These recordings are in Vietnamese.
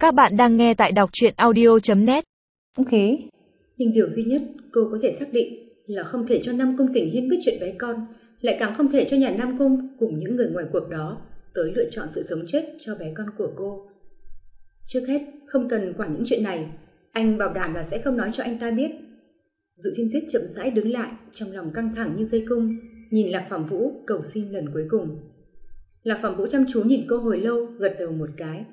Các bạn đang nghe tại đọc truyện audio.net. Không khí. Nhưng điều duy nhất cô có thể xác định là không thể cho Nam Cung Kình Hiên biết chuyện bé con, lại càng không thể cho nhà Nam Cung cùng những người ngoài cuộc đó tới lựa chọn sự sống chết cho bé con của cô. Trước hết, không cần quản những chuyện này, anh bảo đảm là sẽ không nói cho anh ta biết. Dụ Thiên Tuyết chậm rãi đứng lại, trong lòng căng thẳng như dây cung, nhìn Lạc Phàm Vũ cầu xin lần cuối cùng. Lạc Phàm Vũ chăm chú nhìn cô hồi lâu, gật đầu một cái.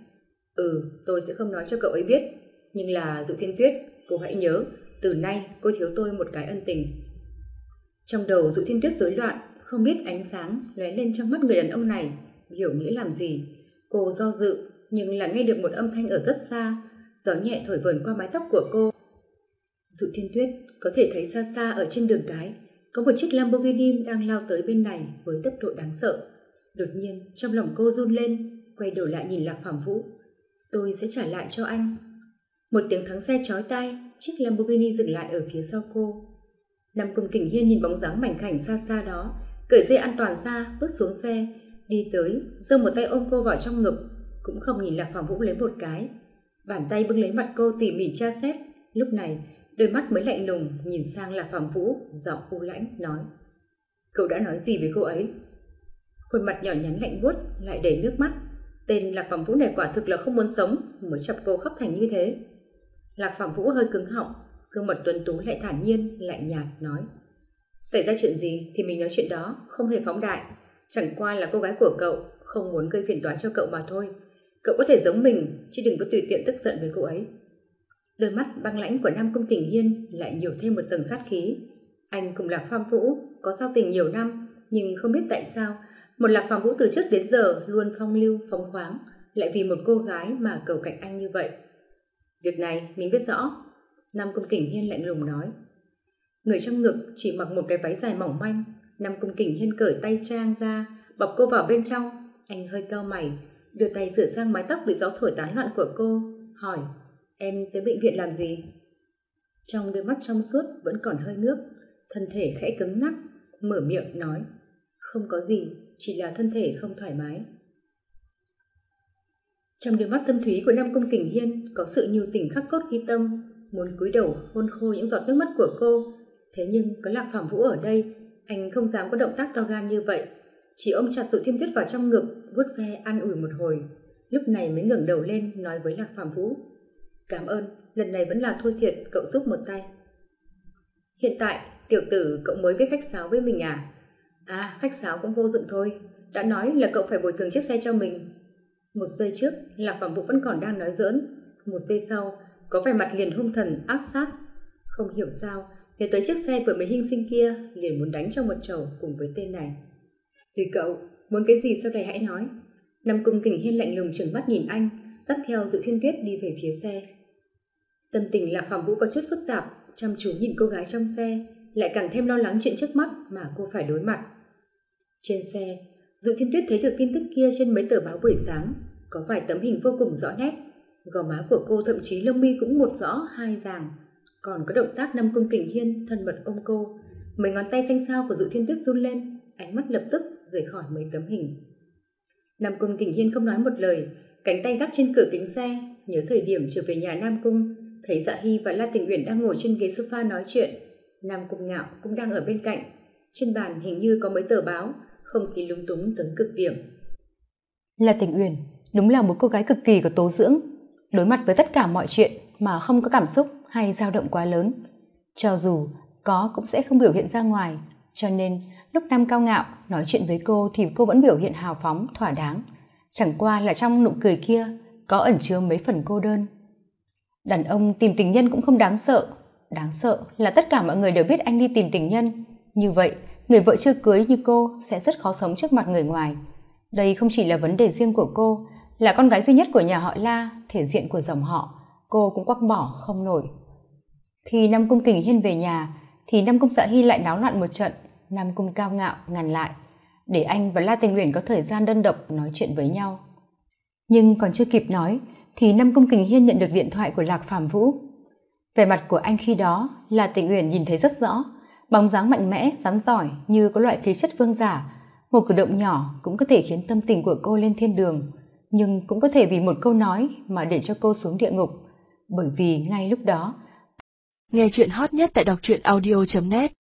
Tôi sẽ không nói cho cậu ấy biết, nhưng là Dụ Thiên Tuyết, cô hãy nhớ, từ nay cô thiếu tôi một cái ân tình. Trong đầu Dụ Thiên Tuyết rối loạn, không biết ánh sáng lóe lên trong mắt người đàn ông này hiểu nghĩa làm gì. Cô do dự, nhưng là nghe được một âm thanh ở rất xa, gió nhẹ thổi vờn qua mái tóc của cô. Dụ Thiên Tuyết có thể thấy xa xa ở trên đường cái có một chiếc Lamborghini đang lao tới bên này với tốc độ đáng sợ. Đột nhiên trong lòng cô run lên, quay đầu lại nhìn Lạc Phàm Vũ. Tôi sẽ trả lại cho anh. Một tiếng thắng xe chói tai, chiếc Lamborghini dừng lại ở phía sau cô. Nam Cung Kình Hiên nhìn bóng dáng mảnh khảnh xa xa đó, cởi dây an toàn ra, bước xuống xe, đi tới, giơ một tay ôm cô vào trong ngực, cũng không nhìn Lạc Phàm Vũ lấy một cái. Bàn tay bưng lấy mặt cô tỉ mỉ tra xét, lúc này đôi mắt mới lạnh lùng nhìn sang Lạc Phàm Vũ, giọng u lãnh nói: Cậu đã nói gì với cô ấy? Khuôn mặt nhỏ nhắn lạnh buốt lại đầy nước mắt. Tên Lạc Phàm Vũ này quả thực là không muốn sống mới chọc cô khóc thành như thế. Lạc Phàm Vũ hơi cứng họng, gương mặt tuấn tú lại thản nhiên, lạnh nhạt nói: Xảy ra chuyện gì thì mình nói chuyện đó, không hề phóng đại. Chẳng qua là cô gái của cậu không muốn gây phiền toái cho cậu mà thôi. Cậu có thể giống mình, chứ đừng có tùy tiện tức giận với cô ấy. Đôi mắt băng lãnh của Nam Cung Kình Hiên lại nhiều thêm một tầng sát khí. Anh cùng Lạc Phàm Vũ có giao tình nhiều năm, nhưng không biết tại sao một Lạc Phàm Vũ từ trước đến giờ luôn phong lưu phóng khoáng, lại vì một cô gái mà cầu cạnh anh như vậy. Việc này mình biết rõ, Nam Cung Kình Hiên lạnh lùng nói. Người trong ngực chỉ mặc một cái váy dài mỏng manh. Nam Cung Kình Hiên cởi tay trang ra, bọc cô vào bên trong. Anh hơi cau mày, đưa tay sửa sang mái tóc bị gió thổi tán loạn của cô, hỏi: Em tới bệnh viện làm gì? Trong đôi mắt trong suốt vẫn còn hơi nước, thân thể khẽ cứng ngắc, mở miệng nói: Không có gì, chỉ là thân thể không thoải mái. Trong đôi mắt thâm thúy của Nam Cung Kình Hiên có sự nhu tình khắc cốt ghi tâm, muốn cúi đầu hôn khô những giọt nước mắt của cô. Thế nhưng có Lạc Phàm Vũ ở đây, anh không dám có động tác to gan như vậy, chỉ ôm chặt Dụ Thiên Tuyết vào trong ngực, vuốt ve an ủi một hồi, lúc này mới ngẩng đầu lên nói với Lạc Phàm Vũ: Cảm ơn, lần này vẫn là thua thiệt cậu giúp một tay. Hiện tại tiểu tử cậu mới biết khách sáo với mình à? Khách sáo cũng vô dụng thôi, đã nói là cậu phải bồi thường chiếc xe cho mình. Một giây trước Lạc Phàm Vũ vẫn còn đang nói giỡn, một giây sau có vẻ mặt liền hung thần ác sát. Không hiểu sao nhớ tới chiếc xe vừa mới hy sinh kia, liền muốn đánh trong một chầu cùng với tên này. Tùy cậu, muốn cái gì sau này hãy nói. Nam Cung Kình Hiên lạnh lùng trừng mắt nhìn anh, dắt theo Dụ Thiên Tuyết đi về phía xe. Tâm tình Lạc Phàm Vũ có chút phức tạp, chăm chú nhìn cô gái trong xe, lại càng thêm lo lắng chuyện trước mắt mà cô phải đối mặt. Trên xe, Dụ Thiên Tuyết thấy được tin tức kia trên mấy tờ báo buổi sáng, có vài tấm hình vô cùng rõ nét, gò má của cô thậm chí lông mi cũng một rõ hai ràng, còn có động tác Nam Cung Kình Hiên thân mật ôm cô. Mấy ngón tay xanh xao của Dụ Thiên Tuyết run lên, ánh mắt lập tức rời khỏi mấy tấm hình. Nam Cung Kình Hiên không nói một lời, cánh tay gác trên cửa kính xe, nhớ thời điểm trở về nhà Nam Cung, thấy Dạ Hy và La Tình Uyển đang ngồi trên ghế sofa nói chuyện. Nam Cung Ngạo cũng đang ở bên cạnh. Trên bàn hình như có mấy tờ báo, không khí lúng túng tới cực điểm. La Tình Uyển đúng là một cô gái cực kỳ có tố dưỡng, đối mặt với tất cả mọi chuyện mà không có cảm xúc hay dao động quá lớn, cho dù có cũng sẽ không biểu hiện ra ngoài, cho nên lúc Nam Cao Ngạo nói chuyện với cô thì cô vẫn biểu hiện hào phóng thỏa đáng, chẳng qua là trong nụ cười kia có ẩn chứa mấy phần cô đơn. Đàn ông tìm tình nhân cũng không đáng sợ là tất cả mọi người đều biết anh đi tìm tình nhân, như vậy người vợ chưa cưới như cô sẽ rất khó sống trước mặt người ngoài. Đây không chỉ là vấn đề riêng của cô, là con gái duy nhất của nhà họ La, thể diện của dòng họ, cô cũng quắc bỏ không nổi. Khi Nam Cung Kình Hiên về nhà thì Nam Cung Dạ Hy lại náo loạn một trận. Nam Cung Cao Ngạo ngăn lại, để anh và La Tình Uyển có thời gian đơn độc nói chuyện với nhau. Nhưng còn chưa kịp nói thì Nam Cung Kình Hiên nhận được điện thoại của Lạc Phàm Vũ. Vẻ mặt của anh khi đó La Tình Uyển nhìn thấy rất rõ, bóng dáng mạnh mẽ, rắn giỏi như có loại khí chất vương giả, một cử động nhỏ cũng có thể khiến tâm tình của cô lên thiên đường. nhưng cũng có thể vì một câu nói mà để cho cô xuống địa ngục, bởi vì ngay lúc đó. Nghe chuyện hot nhất tại đọc truyện audio.net